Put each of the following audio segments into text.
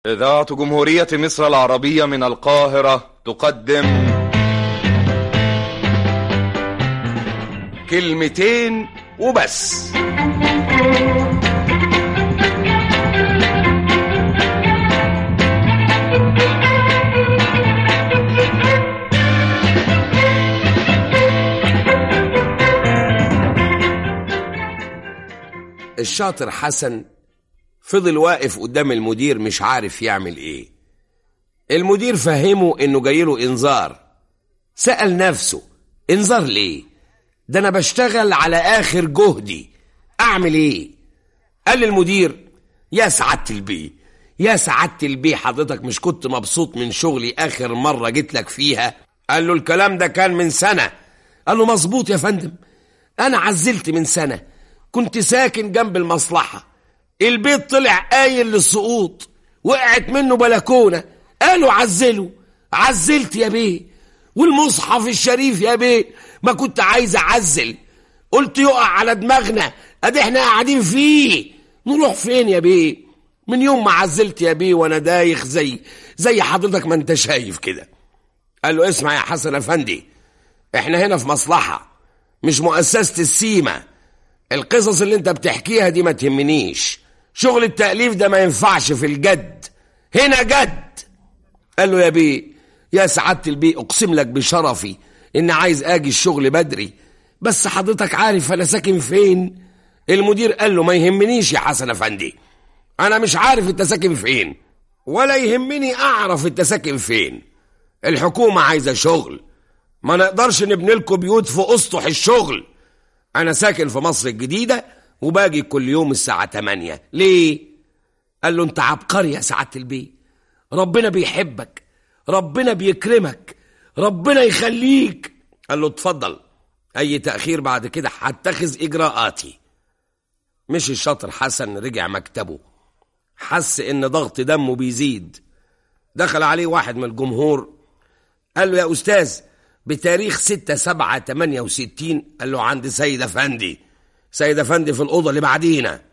إذاعة جمهورية مصر العربية من القاهرة تقدم كلمتين وبس. الشاطر حسن فضل واقف قدام المدير مش عارف يعمل ايه. المدير فهمه انه جايله انذار. سأل نفسه انذار ليه؟ ده انا بشتغل على اخر جهدي، اعمل ايه؟ قال للمدير يا سعادة البيه، يا سعادة البيه حضرتك مش كنت مبسوط من شغلي اخر مرة جيت لك فيها؟ قال له الكلام ده كان من سنة. قال له مظبوط يا فندم، انا عزلت من سنة، كنت ساكن جنب المصلحة، البيت طلع قايل للسقوط، وقعت منه بلكونة، قالوا عزلت يا بيه، والمصحف الشريف يا بيه ما كنت عايز اعزل، قلت يقع على دماغنا ادي احنا قاعدين فيه، نروح فين يا بيه؟ من يوم ما عزلت يا بيه وانا دايخ زي حضرتك ما انت شايف كده. قال له اسمع يا حسن افندي، احنا هنا في مصلحة مش مؤسسة السيما، القصص اللي انت بتحكيها دي ما تهمنيش، شغل التأليف ده ما ينفعش في الجد، هنا جد. قال له يا بيه يا سعادة البيه اقسم لك بشرفي ان عايز اجي الشغل بدري، بس حضرتك عارف انا ساكن فين؟ المدير قال له ما يهمنيش يا حسن افندي، انا مش عارف انت ساكن فين ولا يهمني اعرف انت ساكن فين، الحكومة عايزة شغل، ما نقدرش نبني لكم بيوت في اسطح الشغل. انا ساكن في مصر الجديدة وباجي كل يوم الساعة 8. ليه؟ قال له انت عبقري يا سعادة البيه، ربنا بيحبك، ربنا بيكرمك، ربنا يخليك. قال له اتفضل، اي تأخير بعد كده هتخذ اجراءاتي. مش الشاطر حسن رجع مكتبه، حس ان ضغط دمه بيزيد. دخل عليه واحد من الجمهور قال له يا استاذ بتاريخ 6/7/68، قال له عند سيد افندي في الأوضة اللي بعدينا.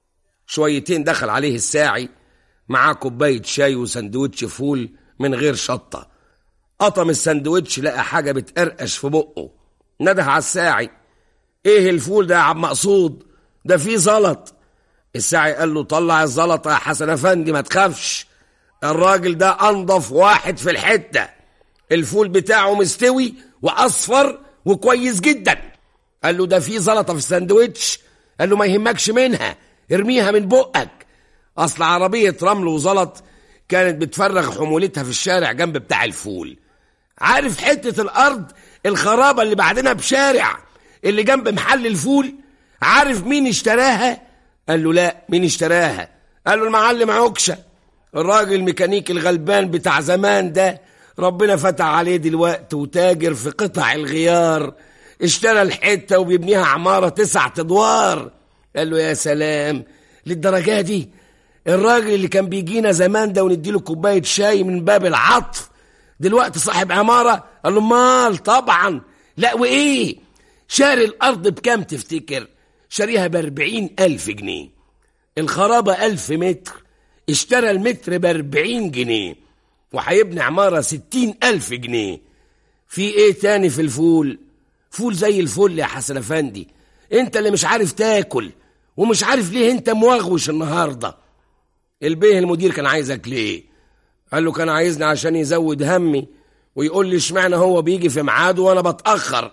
شويتين دخل عليه الساعي معاه كوباية شاي وسندوتش فول من غير شطة، قطم السندوتش لقى حاجة بتقرقش في بقه، نده على الساعي ايه الفول ده يا عم مقصود؟ ده فيه زلط. الساعي قال له طلع الزلطة يا حسن افندي ما تخافش، الراجل ده انضف واحد في الحتة، الفول بتاعه مستوي واصفر وكويس جدا. قال له ده في زلطه في الساندوتش، قال له ما يهمكش منها، ارميها من بقك، اصل عربيه رمل وزلط كانت بتفرغ حمولتها في الشارع جنب بتاع الفول. عارف حته الارض الخرابه اللي بعدنا بشارع اللي جنب محل الفول؟ عارف مين اشتراها؟ قال له لا، مين اشتراها؟ قال له المعلم عكشه، الراجل الميكانيكي الغلبان بتاع زمان ده، ربنا فتح عليه دلوقتي وتاجر في قطع الغيار، اشترى الحتة وبيبنيها عمارة 9 أدوار. قال له يا سلام، للدرجة دي؟ الراجل اللي كان بيجينا زمان ده ونديله كوباية شاي من باب العطف دلوقتي صاحب عمارة؟ قال له مال طبعا. لا وإيه؟ شاري الأرض بكام تفتكر؟ شاريها ب40,000 جنيه، الخرابة 1000 متر، اشترى المتر ب40 جنيه، وهيبني عمارة 60,000 جنيه. في ايه تاني في الفول؟ فول زي الفل يا حسن افندي، انت اللي مش عارف تاكل ومش عارف ليه انت موغوش النهاردة. البيه المدير كان عايزك ليه؟ قال له كان عايزني عشان يزود همي ويقول لي اشمعنى هو بيجي في ميعاده وانا بتأخر.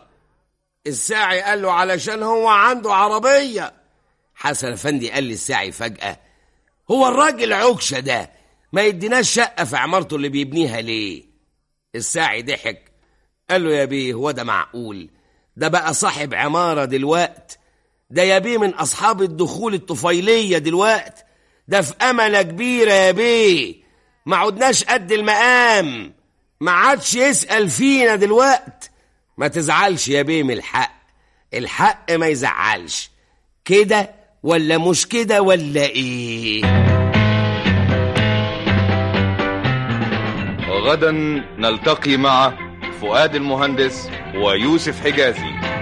الساعي قال له علشان هو عنده عربية. حسن افندي قال للساعي فجأة هو الراجل عكشة ده ما يديناش شقة في عمارته اللي بيبنيها ليه؟ الساعي ضحك قال له يا بيه هو ده معقول؟ ده بقى صاحب عمارة دلوقت، ده يا بيه من أصحاب الدخول الطفيلية دلوقت، ده في أملة كبيرة يا بيه، ما عدناش قد المقام، ما عادش يسأل فينا دلوقت. ما تزعلش يا بيه من الحق ما يزعلش، كده ولا مش كده ولا ايه؟ غدا نلتقي مع فؤاد المهندس ويوسف حجازي.